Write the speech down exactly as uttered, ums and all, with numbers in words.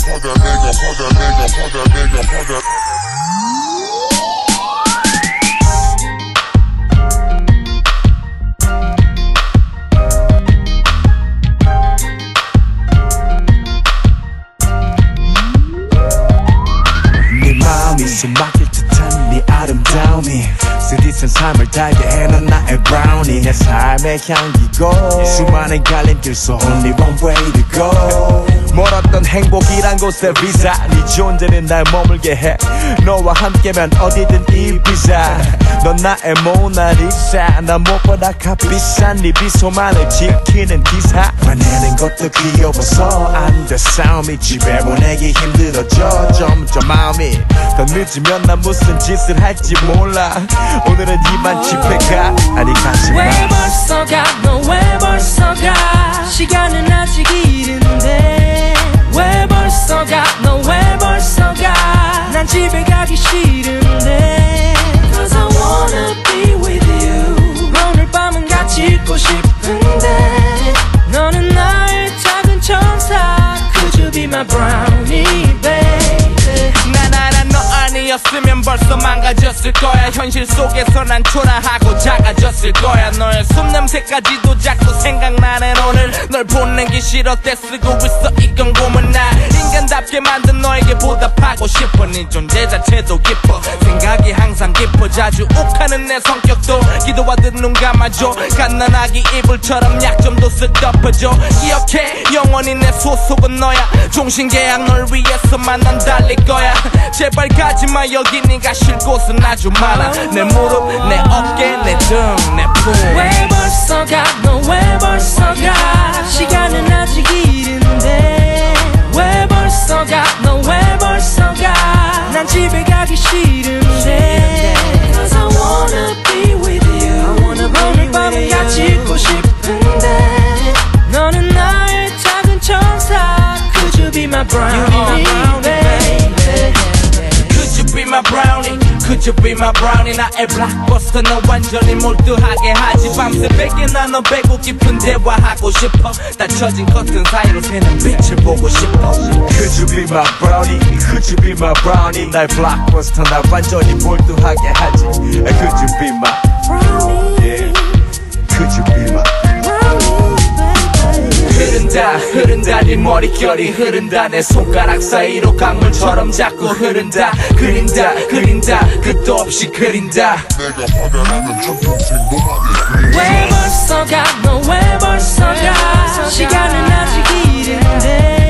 화가 내가 화가 내가 화가 내가 화가 숨 막힐 듯한 네 아름다움이 쓰디쓴 삶을 달게 해놓은 나의 브라우니 내 삶의 향기고 수많은 갈림길 속 only one way to go 멀었던 행복이란 곳에 비자 네 존재는 날 머물게 해 너와 함께면 어디든 이비자 넌 나의 모나리자 난 무엇보다 값비싼 네 미소만을 지키는 기사 화내는 것도 귀여워서 안 돼 싸움이 집에 보내기 힘들어져 점점 마음이 더 늦으면 난 무슨 짓을 할지 몰라 오늘은 이만 집에 가 아니 가지마 왜 벌써 가 너 왜 벌써 가 시간은 아직 이른데 왜 벌써 가 너 왜 벌써 가 난 집에 가기 싫은데 Cause I wanna be with you 오늘 밤은 같이 있고 싶은데 너는 나의 작은 천사 Could you be my brownie baby 나나나 너 아니었으면 벌써 망가졌을 거야 현실 속에서 난 초라하고 작아졌을 거야 너의 손냄새까지도 자꾸 생각나는 오늘 널 보내기 싫어 떼쓰고 있어 이건 고문 나 인간답게 만든 너에게 보답하고 싶어 네 존재 자체도 깊어 생각이 항상 깊어 자주 욱하는 내 성격도 기도하듯 눈 감아줘 갓난아기 이불처럼 약점도 쓱 덮어줘 기억해 영원히 내 소속은 너야 종신계약 널 위해서만 난 달릴 거야 제발 가지마 여기 네가 쉴 곳은 아주 많아 내 무릎 내 어깨 내 등 내 품 왜 벌써 가 너 왜 벌써 가 시간은 아직 이른데 왜 벌써 가 너 왜 벌써 가 난 집에 가기 싫은데 Cause I wanna be with you 오늘 밤은 같이 있고 싶은데 너는 나의 작은 천사 Could you be my brownie baby Could you be my brownie Could you be my brownie 나의 블록버스터 너 완전히 몰두하게 하지 밤새 베개 나 너 배고 깊은 대화하고 싶어 닫혀진 커튼 사이로 새는 빛을 보고 싶어 Could you be my brownie Could you be my brownie 나의 블록버스터 나 완전히 몰두하게 하지 Could you be my brownie yeah. Could you be my 흐른다 흐른다 네 머릿결이 흐른다 내 손가락 사이로 강물처럼 자꾸 흐른다 그린다 그린다 끝도 없이 그린다 내가 화가 나면 한평생 너만을 그려 왜 벌써 가 너 왜 벌써 가 시간은 아직 이른데